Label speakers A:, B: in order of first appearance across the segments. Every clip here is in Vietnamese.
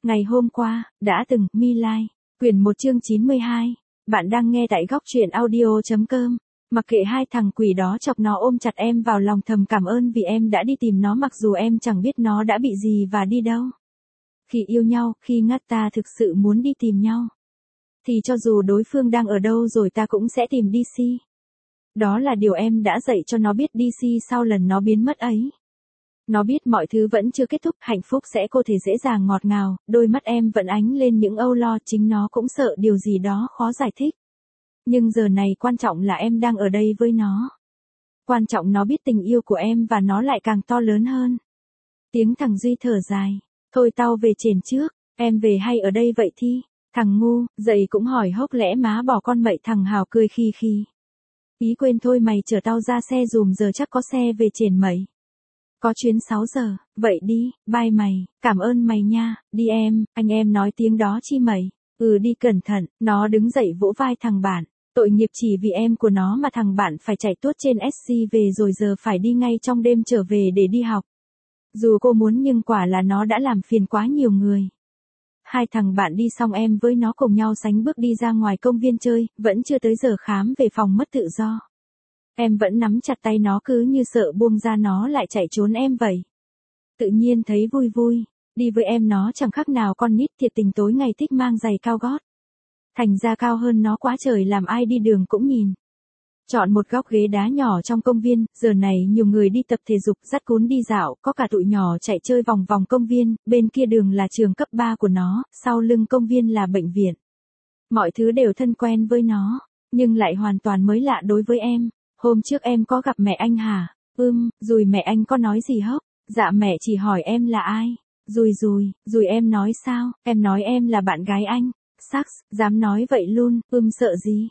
A: Ngày hôm qua, đã từng, My Lai, quyển 1 chương 92. Bạn đang nghe tại góc truyện audio.com. Mặc kệ hai thằng quỷ đó chọc nó ôm chặt em vào lòng thầm cảm ơn vì em đã đi tìm nó mặc dù em chẳng biết nó đã bị gì và đi đâu. Khi yêu nhau, khi ta thực sự muốn đi tìm nhau. Thì cho dù đối phương đang ở đâu rồi ta cũng sẽ tìm DC. Đó là điều em đã dạy cho nó biết DC sau lần nó biến mất ấy. Nó biết mọi thứ vẫn chưa kết thúc, hạnh phúc sẽ có thể dễ dàng ngọt ngào, đôi mắt em vẫn ánh lên những âu lo, chính nó cũng sợ điều gì đó khó giải thích. Nhưng giờ này quan trọng là em đang ở đây với nó. Quan trọng nó biết tình yêu của em và nó lại càng to lớn hơn. Tiếng thằng Duy thở dài, thôi tao về trển trước, em về hay ở đây vậy Thi? Thằng ngu, dậy cũng hỏi hốc lẽ má bỏ con mậy. Thằng Hào cười khi. Ý quên thôi mày chở tao ra xe dùm giờ chắc có xe về trển mày. Có chuyến 6 giờ, vậy đi, bye mày, cảm ơn mày nha, đi em, anh em nói tiếng đó chi mày, đi cẩn thận, nó đứng dậy vỗ vai thằng bạn, tội nghiệp chỉ vì em của nó mà thằng bạn phải chạy tuốt trên SC về rồi giờ phải đi ngay trong đêm trở về để đi học. Dù cô muốn nhưng quả là nó đã làm phiền quá nhiều người. Hai thằng bạn đi xong em với nó cùng nhau sánh bước đi ra ngoài công viên chơi, vẫn chưa tới giờ khám về phòng mất tự do. Em vẫn nắm chặt tay nó cứ như sợ buông ra nó lại chạy trốn em vậy. Tự nhiên thấy vui, đi với em nó chẳng khác nào con nít thiệt tình tối ngày thích mang giày cao gót. Thành ra cao hơn nó quá trời làm ai đi đường cũng nhìn. Chọn một góc ghế đá nhỏ trong công viên, giờ này nhiều người đi tập thể dục dắt cún đi dạo, có cả tụi nhỏ chạy chơi vòng vòng công viên, bên kia đường là trường cấp 3 của nó, sau lưng công viên là bệnh viện. Mọi thứ đều thân quen với nó, nhưng lại hoàn toàn mới lạ đối với em. Hôm trước em có gặp mẹ anh hả? Rồi mẹ anh có nói gì hốc? Dạ mẹ chỉ hỏi em là ai. Rồi em nói sao? Em nói em là bạn gái anh. Saks, dám nói vậy luôn, sợ gì?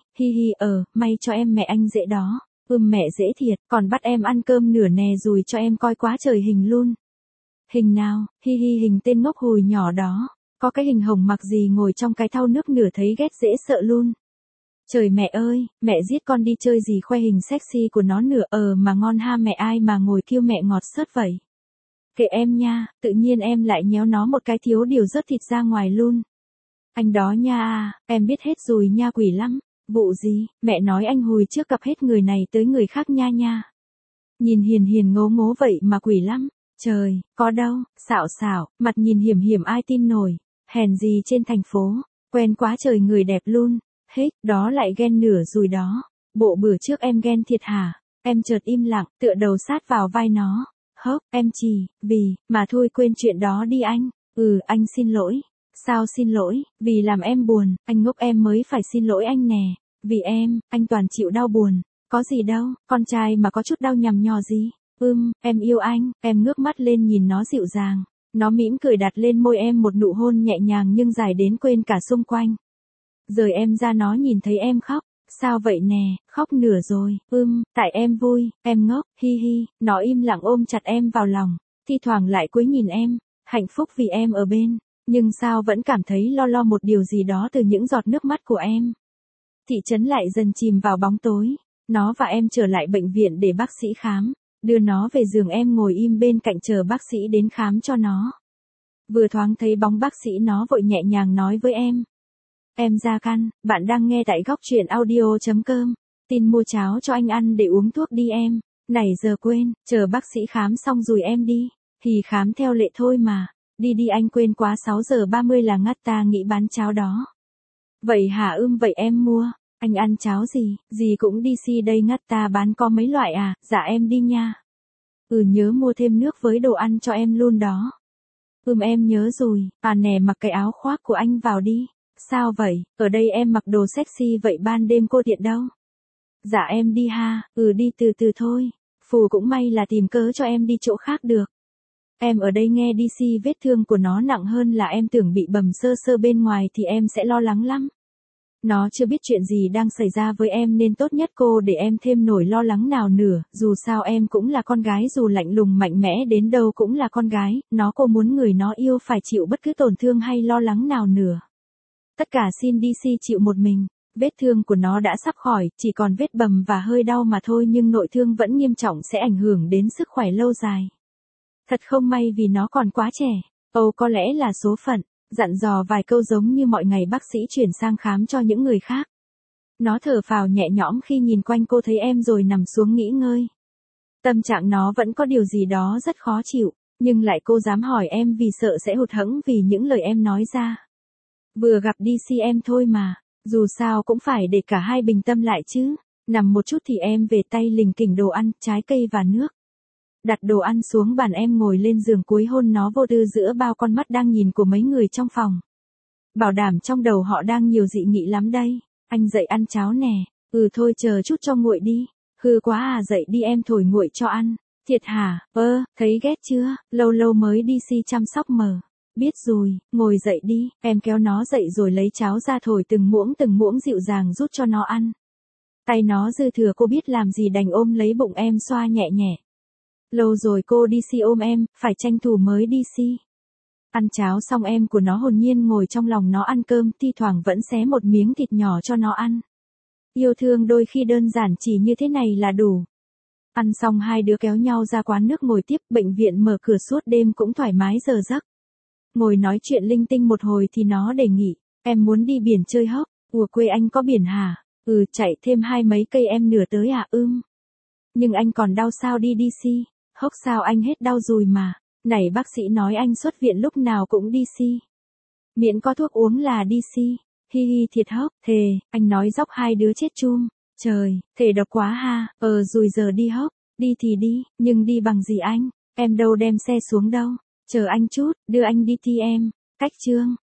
A: May cho em mẹ anh dễ đó. Mẹ dễ thiệt, còn bắt em ăn cơm nửa nè rồi cho em coi quá trời hình luôn. Hình nào? Hình tên ngốc hùi nhỏ đó. Có cái hình hồng mặc gì ngồi trong cái thau nước nửa thấy ghét dễ sợ luôn. Trời mẹ ơi, mẹ giết con đi chơi gì khoe hình sexy của nó nửa mà ngon ha mẹ ai mà ngồi kêu mẹ ngọt sớt vậy. Kệ em nha, tự nhiên em lại nhéo nó một cái thiếu điều rớt thịt ra ngoài luôn. Anh đó nha em biết hết rồi nha quỷ lắm. Vụ gì, mẹ nói anh hồi trước cặp hết người này tới người khác nha. Nhìn hiền ngố vậy mà quỷ lắm. Trời, có đâu, xạo, mặt nhìn hiểm ai tin nổi. Hèn gì trên thành phố, quen quá trời người đẹp luôn. Đó lại ghen nửa rồi đó. Bộ bữa trước em ghen thiệt hả? Em chợt im lặng, tựa đầu sát vào vai nó. Em chỉ, mà thôi quên chuyện đó đi anh. Anh xin lỗi. Sao xin lỗi? Vì làm em buồn, anh ngốc em mới phải xin lỗi anh nè. Vì em, anh toàn chịu đau buồn. Có gì đâu, con trai mà có chút đau nhằm nhò gì. Em yêu anh, em ngước mắt lên nhìn nó dịu dàng. Nó mỉm cười đặt lên môi em một nụ hôn nhẹ nhàng nhưng dài đến quên cả xung quanh. Rời em ra nó nhìn thấy em khóc, sao vậy nè, khóc nửa rồi, tại em vui, em ngốc, nó im lặng ôm chặt em vào lòng, thi thoảng lại cúi nhìn em, hạnh phúc vì em ở bên, nhưng sao vẫn cảm thấy lo một điều gì đó từ những giọt nước mắt của em. Thị trấn lại dần chìm vào bóng tối, nó và em trở lại bệnh viện để bác sĩ khám, đưa nó về giường em ngồi im bên cạnh chờ bác sĩ đến khám cho nó. Vừa thoáng thấy bóng bác sĩ nó vội nhẹ nhàng nói với em. Em ra căn, bạn đang nghe tại góc truyện audio.com. Tin mua cháo cho anh ăn để uống thuốc đi em. Này giờ quên, chờ bác sĩ khám xong rồi em đi. Thì khám theo lệ thôi mà. Đi anh quên quá 6 giờ 30 là ta nghĩ bán cháo đó. Vậy hả vậy em mua. Anh ăn cháo gì cũng DC đây ta bán có mấy loại à, dạ em đi nha. Nhớ mua thêm nước với đồ ăn cho em luôn đó. Em nhớ rồi, nè mặc cái áo khoác của anh vào đi. Sao vậy, ở đây em mặc đồ sexy vậy ban đêm cô tiện đâu? Dạ em đi ha, đi từ thôi. Phù cũng may là tìm cớ cho em đi chỗ khác được. Em ở đây nghe DC vết thương của nó nặng hơn là em tưởng bị bầm sơ bên ngoài thì em sẽ lo lắng lắm. Nó chưa biết chuyện gì đang xảy ra với em nên tốt nhất cô để em thêm nổi lo lắng nào nữa, dù sao em cũng là con gái dù lạnh lùng mạnh mẽ đến đâu cũng là con gái, cô muốn người nó yêu phải chịu bất cứ tổn thương hay lo lắng nào nữa. Tất cả xin DC chịu một mình, vết thương của nó đã sắp khỏi, chỉ còn vết bầm và hơi đau mà thôi nhưng nội thương vẫn nghiêm trọng sẽ ảnh hưởng đến sức khỏe lâu dài. Thật không may vì nó còn quá trẻ, có lẽ là số phận. Dặn dò vài câu giống như mọi ngày bác sĩ chuyển sang khám cho những người khác. Nó thở phào nhẹ nhõm khi nhìn quanh cô thấy em rồi nằm xuống nghỉ ngơi. Tâm trạng nó vẫn có điều gì đó rất khó chịu, nhưng lại cô dám hỏi em vì sợ sẽ hụt hẫng vì những lời em nói ra. Vừa gặp DC em thôi mà, dù sao cũng phải để cả hai bình tâm lại chứ. Nằm một chút thì em về tay lình kỉnh đồ ăn, trái cây và nước. Đặt đồ ăn xuống bàn em ngồi lên giường cúi hôn nó vô tư giữa bao con mắt đang nhìn của mấy người trong phòng. Bảo đảm trong đầu họ đang nhiều dị nghị lắm đây. Anh dậy ăn cháo nè. Thôi chờ chút cho nguội đi. Hư quá à, dậy đi em thổi nguội cho ăn. Thiệt hả? Thấy ghét chưa? Lâu lâu mới đi si chăm sóc mờ. Biết rồi, ngồi dậy đi. Em kéo nó dậy rồi lấy cháo ra thổi từng muỗng dịu dàng rút cho nó ăn. Tay nó dư thừa cô biết làm gì đành ôm lấy bụng em xoa nhẹ nhẹ. Lâu rồi cô đi si ôm em, phải tranh thủ mới đi si. Ăn cháo xong em của nó hồn nhiên ngồi trong lòng nó ăn cơm, thi thoảng vẫn xé một miếng thịt nhỏ cho nó ăn. Yêu thương đôi khi đơn giản chỉ như thế này là đủ. Ăn xong hai đứa kéo nhau ra quán nước ngồi tiếp, bệnh viện mở cửa suốt đêm cũng thoải mái giờ giấc. Ngồi nói chuyện linh tinh một hồi thì nó đề nghị, em muốn đi biển chơi hốc. Ủa quê anh có biển hả? Chạy thêm hai mấy cây em nửa tới à? Nhưng anh còn đau sao đi si? Hốc sao anh hết đau rồi mà. Này bác sĩ nói anh xuất viện lúc nào cũng đi si. Miễn có thuốc uống là đi si. Hi hi thiệt hốc, thề, anh nói dóc hai đứa chết chum. Trời, thề độc quá ha. Rồi giờ đi hốc, đi thì đi, nhưng đi bằng gì anh? Em đâu đem xe xuống đâu. Chờ anh chút, đưa anh đi thi em. Cách chương.